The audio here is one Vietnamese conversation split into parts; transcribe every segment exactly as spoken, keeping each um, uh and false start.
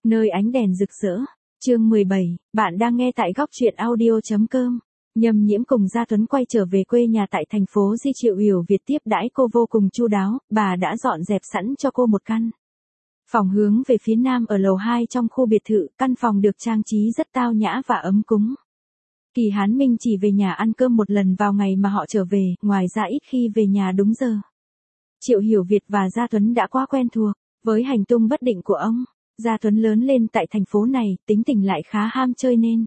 Nơi ánh đèn rực rỡ. Chương mười bảy, bạn đang nghe tại góc truyện audio chấm com. Nhâm Nhiễm cùng Gia Tuấn quay trở về quê nhà tại thành phố Di. Triệu Hiểu Việt tiếp đãi cô vô cùng chu đáo, bà đã dọn dẹp sẵn cho cô một căn phòng hướng về phía nam ở lầu hai trong khu biệt thự. Căn phòng được trang trí rất tao nhã và ấm cúng. Kỳ Hán Minh chỉ về nhà ăn cơm một lần vào ngày mà họ trở về, ngoài ra ít khi về nhà đúng giờ. Triệu Hiểu Việt và Gia Tuấn đã quá quen thuộc với hành tung bất định của ông. Gia Tuấn lớn lên tại thành phố này, tính tình lại khá ham chơi nên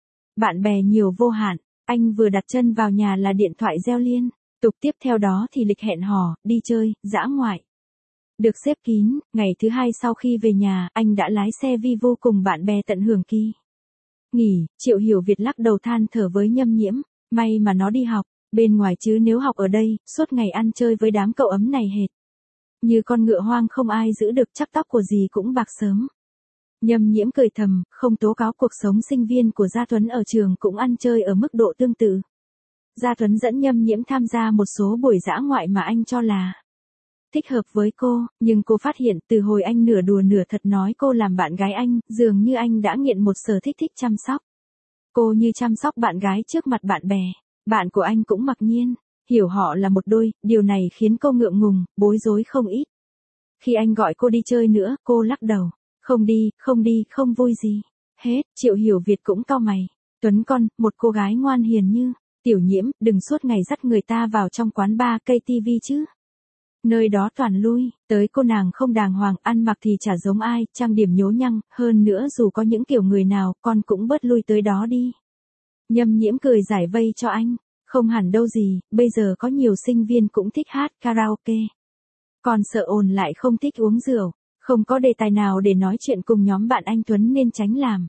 bạn bè nhiều vô hạn. Anh vừa đặt chân vào nhà là điện thoại reo liên tục, tiếp theo đó thì lịch hẹn hò, đi chơi, dã ngoại được xếp kín. Ngày thứ hai sau khi về nhà, anh đã lái xe vi vu cùng bạn bè tận hưởng kỳ nghỉ. Triệu Hiểu Việt lắc đầu than thở với Nhâm Nhiễm, may mà nó đi học bên ngoài chứ nếu học ở đây, suốt ngày ăn chơi với đám cậu ấm này hệt như con ngựa hoang không ai giữ được, chắc tóc của gì cũng bạc sớm. Nhâm Nhiễm cười thầm, không tố cáo cuộc sống sinh viên của Gia Tuấn ở trường cũng ăn chơi ở mức độ tương tự. Gia Tuấn dẫn Nhâm Nhiễm tham gia một số buổi dã ngoại mà anh cho là thích hợp với cô, nhưng cô phát hiện từ hồi anh nửa đùa nửa thật nói cô làm bạn gái anh, dường như anh đã nghiện một sở thích thích chăm sóc cô như chăm sóc bạn gái trước mặt bạn bè. Bạn của anh cũng mặc nhiên hiểu họ là một đôi, điều này khiến cô ngượng ngùng, bối rối không ít. Khi anh gọi cô đi chơi nữa, cô lắc đầu, không đi, không đi, không vui gì hết. Triệu Hiểu Việt cũng cau mày, Tuấn con, một cô gái ngoan hiền như Tiểu Nhiễm, đừng suốt ngày dắt người ta vào trong quán bar cây tivi chứ. Nơi đó toàn lui tới cô nàng không đàng hoàng, ăn mặc thì chả giống ai, trang điểm nhố nhăng, hơn nữa dù có những kiểu người nào, con cũng bớt lui tới đó đi. Nhâm Nhiễm cười giải vây cho anh, không hẳn đâu gì, bây giờ có nhiều sinh viên cũng thích hát karaoke. Còn sợ ồn lại không thích uống rượu, không có đề tài nào để nói chuyện cùng nhóm bạn anh Tuấn nên tránh làm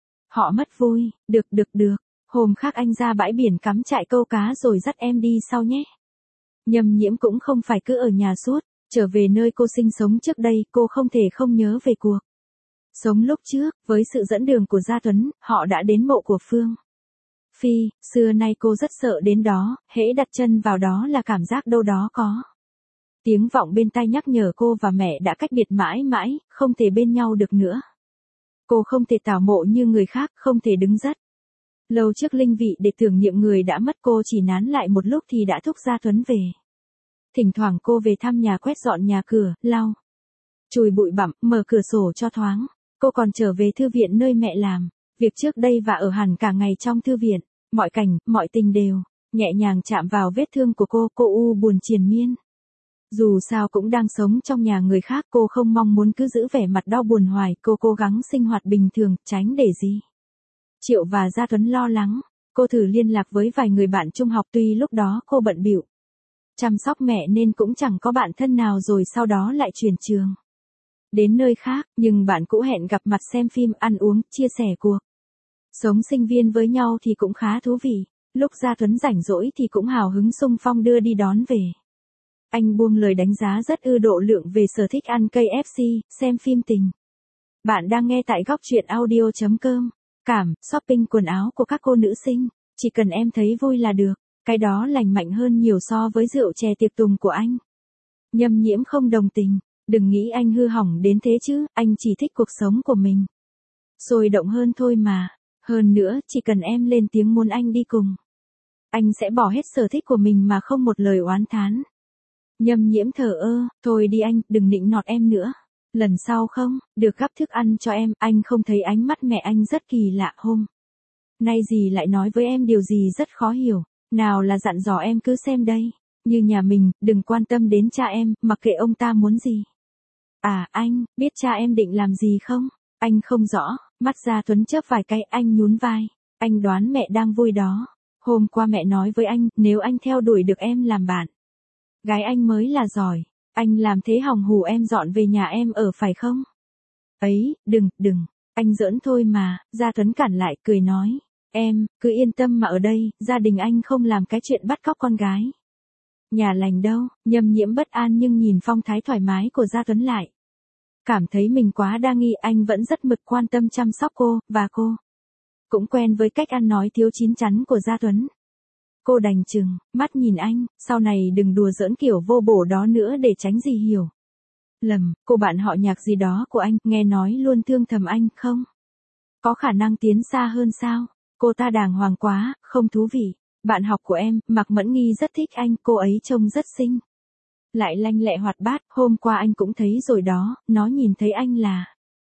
họ mất vui. Được được được, hôm khác anh ra bãi biển cắm trại câu cá rồi dắt em đi sau nhé. Nhâm Nhiễm cũng không phải cứ ở nhà suốt, trở về nơi cô sinh sống trước đây, cô không thể không nhớ về cuộc sống lúc trước. Với sự dẫn đường của Gia Tuấn, họ đã đến mộ của Phương Phi. Xưa nay cô rất sợ đến đó, hễ đặt chân vào đó là cảm giác đâu đó có tiếng vọng bên tai nhắc nhở cô và mẹ đã cách biệt mãi mãi, không thể bên nhau được nữa. Cô không thể tảo mộ như người khác, không thể đứng rất lâu trước linh vị để tưởng niệm người đã mất. Cô chỉ nán lại một lúc thì đã thúc Gia Tuấn về. Thỉnh thoảng cô về thăm nhà, quét dọn nhà cửa, lau chùi bụi bặm, mở cửa sổ cho thoáng. Cô còn trở về thư viện nơi mẹ làm việc trước đây và ở hẳn cả ngày trong thư viện. Mọi cảnh, mọi tình đều nhẹ nhàng chạm vào vết thương của cô. Cô u buồn triền miên. Dù sao cũng đang sống trong nhà người khác, cô không mong muốn cứ giữ vẻ mặt đau buồn hoài. Cô cố gắng sinh hoạt bình thường, tránh để gì Triệu và Gia Tuấn lo lắng. Cô thử liên lạc với vài người bạn trung học, tuy lúc đó cô bận bịu chăm sóc mẹ nên cũng chẳng có bạn thân nào, rồi sau đó lại chuyển trường đến nơi khác, nhưng bạn cũ hẹn gặp mặt xem phim, ăn uống, chia sẻ cuộc sống sinh viên với nhau thì cũng khá thú vị. Lúc Gia Tuấn rảnh rỗi thì cũng hào hứng xung phong đưa đi đón về. Anh buông lời đánh giá rất ư độ lượng về sở thích ăn cây ép xê, xem phim tình. Bạn đang nghe tại góc truyện audio chấm com. Cảm, shopping quần áo của các cô nữ sinh, chỉ cần em thấy vui là được, cái đó lành mạnh hơn nhiều so với rượu chè tiệc tùng của anh. Nhâm Nhiễm không đồng tình, đừng nghĩ anh hư hỏng đến thế chứ, anh chỉ thích cuộc sống của mình sôi động hơn thôi mà. Hơn nữa, chỉ cần em lên tiếng muốn anh đi cùng, anh sẽ bỏ hết sở thích của mình mà không một lời oán thán. Nhâm Nhiễm thờ ơ, thôi đi anh, đừng nịnh nọt em nữa. Lần sau không, được gắp thức ăn cho em. Anh không thấy ánh mắt mẹ anh rất kỳ lạ hôm nay gì lại nói với em điều gì rất khó hiểu. Nào là dặn dò em cứ xem đây như nhà mình, đừng quan tâm đến cha em, mặc kệ ông ta muốn gì. À anh, biết cha em định làm gì không? Anh không rõ. Mắt Gia Tuấn chớp vài cái, anh nhún vai. Anh đoán mẹ đang vui đó. Hôm qua mẹ nói với anh, nếu anh theo đuổi được em làm bạn gái anh mới là giỏi. Anh làm thế hòng hù em dọn về nhà em ở phải không? Ấy, đừng, đừng, anh giỡn thôi mà. Gia Tuấn cản lại, cười nói, em, cứ yên tâm mà ở đây, gia đình anh không làm cái chuyện bắt cóc con gái nhà lành đâu. Nhâm Nhiễm bất an nhưng nhìn phong thái thoải mái của Gia Tuấn lại cảm thấy mình quá đa nghi. Anh vẫn rất mực quan tâm chăm sóc cô, và cô cũng quen với cách ăn nói thiếu chín chắn của Gia Tuấn. Cô đành chừng mắt nhìn anh, sau này đừng đùa giỡn kiểu vô bổ đó nữa để tránh gì hiểu Lầm, cô bạn họ Nhạc gì đó của anh, nghe nói luôn thương thầm anh, không? Có khả năng tiến xa hơn sao? Cô ta đàng hoàng quá, không thú vị. Bạn học của em, Mạc Mẫn Nghi rất thích anh, cô ấy trông rất xinh. Lại lanh lẹ hoạt bát, hôm qua anh cũng thấy rồi đó, nó nhìn thấy anh là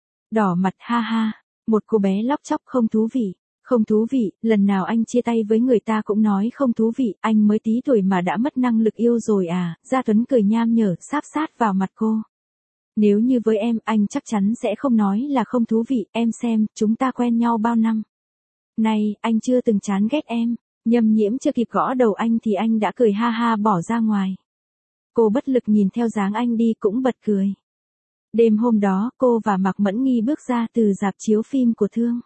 đỏ mặt, ha ha. Một cô bé lóc chóc không thú vị. Không thú vị, lần nào anh chia tay với người ta cũng nói không thú vị, anh mới tí tuổi mà đã mất năng lực yêu rồi à, Gia Tuấn cười nham nhở, sáp sát vào mặt cô. Nếu như với em, anh chắc chắn sẽ không nói là không thú vị, em xem, chúng ta quen nhau bao năm. Này, anh chưa từng chán ghét em. Nhâm Nhiễm chưa kịp gõ đầu anh thì anh đã cười ha ha bỏ ra ngoài. Cô bất lực nhìn theo dáng anh đi cũng bật cười. Đêm hôm đó, cô và Mạc Mẫn Nghi bước ra từ rạp chiếu phim của Thương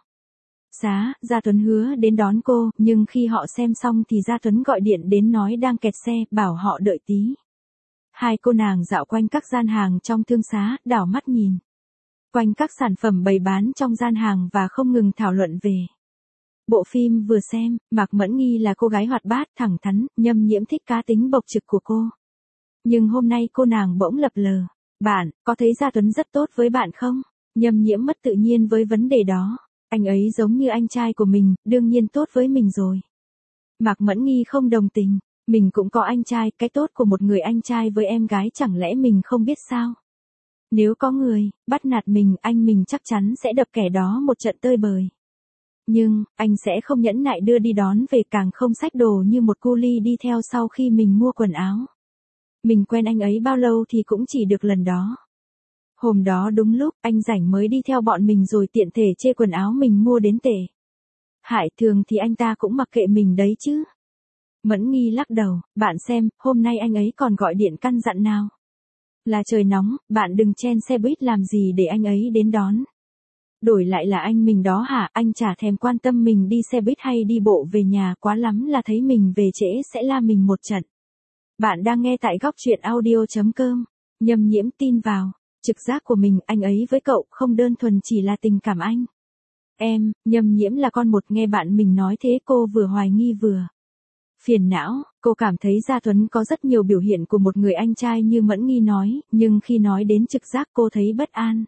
Xá, Gia Tuấn hứa đến đón cô, nhưng khi họ xem xong thì Gia Tuấn gọi điện đến nói đang kẹt xe, bảo họ đợi tí. Hai cô nàng dạo quanh các gian hàng trong Thương Xá, đảo mắt nhìn quanh các sản phẩm bày bán trong gian hàng và không ngừng thảo luận về bộ phim vừa xem. Mạc Mẫn Nghi là cô gái hoạt bát, thẳng thắn, Nhâm Nhiễm thích cá tính bộc trực của cô. Nhưng hôm nay cô nàng bỗng lập lờ. Bạn, có thấy Gia Tuấn rất tốt với bạn không? Nhâm Nhiễm mất tự nhiên với vấn đề đó. Anh ấy giống như anh trai của mình, đương nhiên tốt với mình rồi. Mạc Mẫn Nghi không đồng tình. Mình cũng có anh trai, cái tốt của một người anh trai với em gái chẳng lẽ mình không biết sao? Nếu có người bắt nạt mình, anh mình chắc chắn sẽ đập kẻ đó một trận tơi bời. Nhưng, anh sẽ không nhẫn nại đưa đi đón về, càng không xách đồ như một cu ly đi theo sau khi mình mua quần áo. Mình quen anh ấy bao lâu thì cũng chỉ được lần đó. Hôm đó đúng lúc, anh rảnh mới đi theo bọn mình rồi tiện thể chê quần áo mình mua đến tệ. Hại, thường thì anh ta cũng mặc kệ mình đấy chứ. Mẫn Nghi lắc đầu, bạn xem, hôm nay anh ấy còn gọi điện căn dặn nào. Là trời nóng, bạn đừng chen xe buýt làm gì để anh ấy đến đón. Đổi lại là anh mình đó hả, anh chả thèm quan tâm mình đi xe buýt hay đi bộ về nhà, quá lắm là thấy mình về trễ sẽ la mình một trận. Bạn đang nghe tại góc truyện audio chấm com. Nhâm Nhiễm tin vào trực giác của mình, anh ấy với cậu không đơn thuần chỉ là tình cảm anh. Em, Nhâm Nhiễm là con một, nghe bạn mình nói thế cô vừa hoài nghi vừa phiền não. Cô cảm thấy Gia Tuấn có rất nhiều biểu hiện của một người anh trai như Mẫn Nghi nói, nhưng khi nói đến trực giác cô thấy bất an.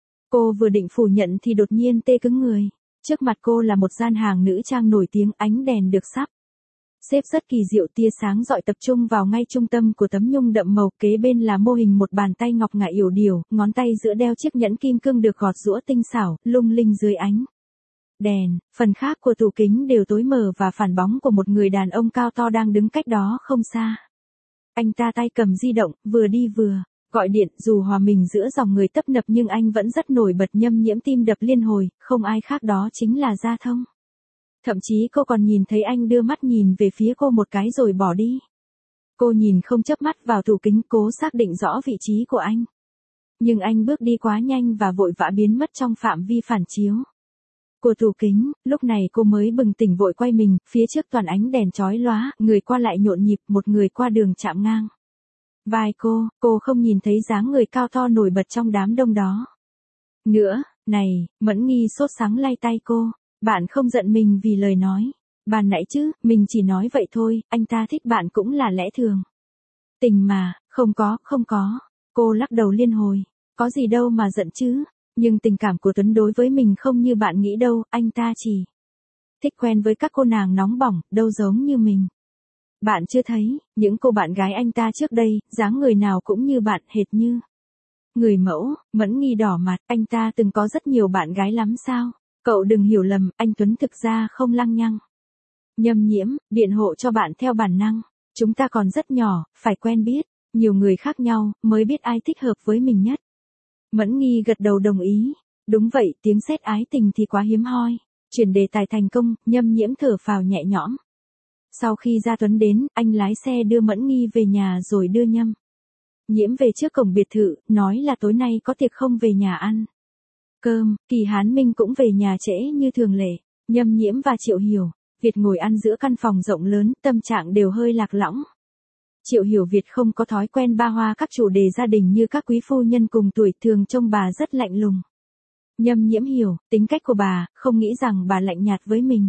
Cô vừa định phủ nhận thì đột nhiên tê cứng người. Trước mặt cô là một gian hàng nữ trang nổi tiếng, ánh đèn được sắp xếp rất kỳ diệu, tia sáng rọi tập trung vào ngay trung tâm của tấm nhung đậm màu, kế bên là mô hình một bàn tay ngọc ngà yểu điệu, ngón tay giữa đeo chiếc nhẫn kim cương được gọt giũa tinh xảo, lung linh dưới ánh đèn. Phần khác của tủ kính đều tối mờ và phản bóng của một người đàn ông cao to đang đứng cách đó không xa. Anh ta tay cầm di động, vừa đi vừa gọi điện, dù hòa mình giữa dòng người tấp nập nhưng anh vẫn rất nổi bật. Nhâm Nhiễm tim đập liên hồi, không ai khác đó chính là Gia Thông. Thậm chí cô còn nhìn thấy anh đưa mắt nhìn về phía cô một cái rồi bỏ đi. Cô nhìn không chớp mắt vào tủ kính, cố xác định rõ vị trí của anh. Nhưng anh bước đi quá nhanh và vội vã biến mất trong phạm vi phản chiếu của tủ kính. Lúc này cô mới bừng tỉnh, vội quay mình, phía trước toàn ánh đèn chói lóa, người qua lại nhộn nhịp, một người qua đường chạm ngang vai cô, cô không nhìn thấy dáng người cao to nổi bật trong đám đông đó nữa. Này, Mẫn Nghi sốt sắng lay tay cô, bạn không giận mình vì lời nói ban nãy chứ, mình chỉ nói vậy thôi, anh ta thích bạn cũng là lẽ thường tình mà. Không có, không có. Cô lắc đầu liên hồi, có gì đâu mà giận chứ. Nhưng tình cảm của Tuấn đối với mình không như bạn nghĩ đâu, anh ta chỉ thích quen với các cô nàng nóng bỏng, đâu giống như mình. Bạn chưa thấy, những cô bạn gái anh ta trước đây, dáng người nào cũng như bạn, hệt như người mẫu. Mẫn Nghi đỏ mặt, anh ta từng có rất nhiều bạn gái lắm sao? Cậu đừng hiểu lầm, anh Tuấn thực ra không lăng nhăng. Nhâm Nhiễm, biện hộ cho bạn theo bản năng. Chúng ta còn rất nhỏ, phải quen biết nhiều người khác nhau, mới biết ai thích hợp với mình nhất. Mẫn Nghi gật đầu đồng ý. Đúng vậy, tiếng sét ái tình thì quá hiếm hoi. Chuyển đề tài thành công, Nhâm Nhiễm thở phào nhẹ nhõm. Sau khi Gia Tuấn đến, anh lái xe đưa Mẫn Nghi về nhà rồi đưa Nhâm Nhiễm về trước cổng biệt thự, nói là tối nay có tiệc không về nhà ăn cơm. Kỳ Hán Minh cũng về nhà trễ như thường lệ. Nhâm Nhiễm và Triệu Hiểu Việt ngồi ăn giữa căn phòng rộng lớn, tâm trạng đều hơi lạc lõng. Triệu Hiểu Việt không có thói quen ba hoa các chủ đề gia đình như các quý phu nhân cùng tuổi, thường trông bà rất lạnh lùng. Nhâm Nhiễm hiểu tính cách của bà, không nghĩ rằng bà lạnh nhạt với mình.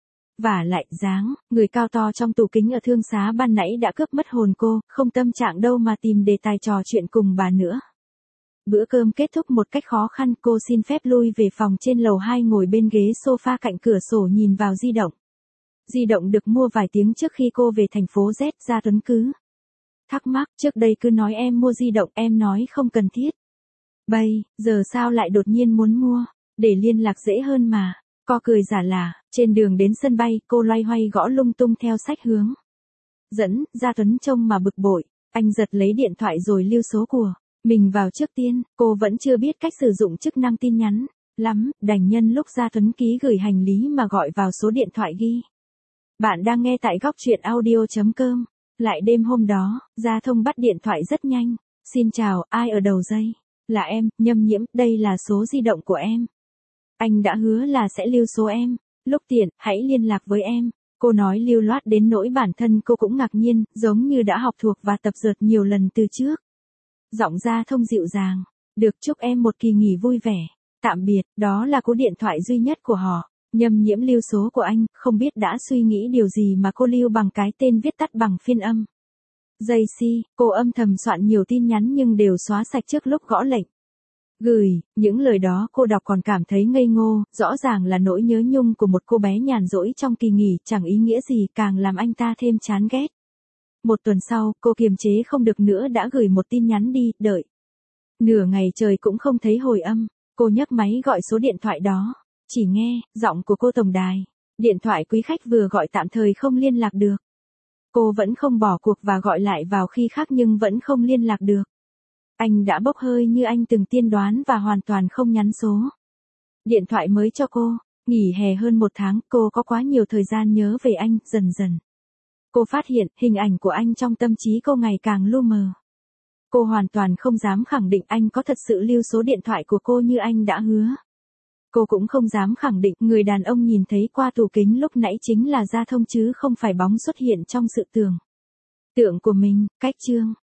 Vả lại dáng người cao to trong tủ kính ở Thương Xá ban nãy đã cướp mất hồn cô, không tâm trạng đâu mà tìm đề tài trò chuyện cùng bà nữa. Bữa cơm kết thúc một cách khó khăn, cô xin phép lui về phòng trên lầu hai ngồi bên ghế sofa cạnh cửa sổ nhìn vào di động. Di động được mua vài tiếng trước khi cô về thành phố Z. Gia Tuấn cứ thắc mắc, trước đây cứ nói em mua di động, em nói không cần thiết. Bây giờ sao lại đột nhiên muốn mua, để liên lạc dễ hơn mà. Co cười giả lả, trên đường đến sân bay, cô loay hoay gõ lung tung theo sách hướng dẫn. Gia Tuấn trông mà bực bội, anh giật lấy điện thoại rồi lưu số của mình vào trước tiên. Cô vẫn chưa biết cách sử dụng chức năng tin nhắn lắm, đành nhân lúc Gia Tuấn ký gửi hành lý mà gọi vào số điện thoại ghi. Bạn đang nghe tại góc truyện audio chấm com. Lại đêm hôm đó, Gia Thông bắt điện thoại rất nhanh. Xin chào, ai ở đầu dây? Là em, Nhâm Nhiễm, đây là số di động của em. Anh đã hứa là sẽ lưu số em, lúc tiện, hãy liên lạc với em. Cô nói lưu loát đến nỗi bản thân cô cũng ngạc nhiên, giống như đã học thuộc và tập dượt nhiều lần từ trước. Giọng Gia Thông dịu dàng. Được, chúc em một kỳ nghỉ vui vẻ. Tạm biệt, đó là cú điện thoại duy nhất của họ. Nhâm Nhiễm lưu số của anh, không biết đã suy nghĩ điều gì mà cô lưu bằng cái tên viết tắt bằng phiên âm. J C, cô âm thầm soạn nhiều tin nhắn nhưng đều xóa sạch trước lúc gõ lệnh gửi. Những lời đó cô đọc còn cảm thấy ngây ngô, rõ ràng là nỗi nhớ nhung của một cô bé nhàn rỗi trong kỳ nghỉ, chẳng ý nghĩa gì, càng làm anh ta thêm chán ghét. Một tuần sau, cô kiềm chế không được nữa đã gửi một tin nhắn đi, đợi. Nửa ngày trời cũng không thấy hồi âm, cô nhấc máy gọi số điện thoại đó. Chỉ nghe giọng của cô tổng đài. Điện thoại quý khách vừa gọi tạm thời không liên lạc được. Cô vẫn không bỏ cuộc và gọi lại vào khi khác nhưng vẫn không liên lạc được. Anh đã bốc hơi như anh từng tiên đoán và hoàn toàn không nhắn số điện thoại mới cho cô. Nghỉ hè hơn một tháng, cô có quá nhiều thời gian nhớ về anh. Dần dần, cô phát hiện hình ảnh của anh trong tâm trí cô ngày càng lu mờ. Cô hoàn toàn không dám khẳng định anh có thật sự lưu số điện thoại của cô như anh đã hứa. Cô cũng không dám khẳng định người đàn ông nhìn thấy qua tủ kính lúc nãy chính là Gia Thông chứ không phải bóng xuất hiện trong sự tưởng tượng của mình. Cách chương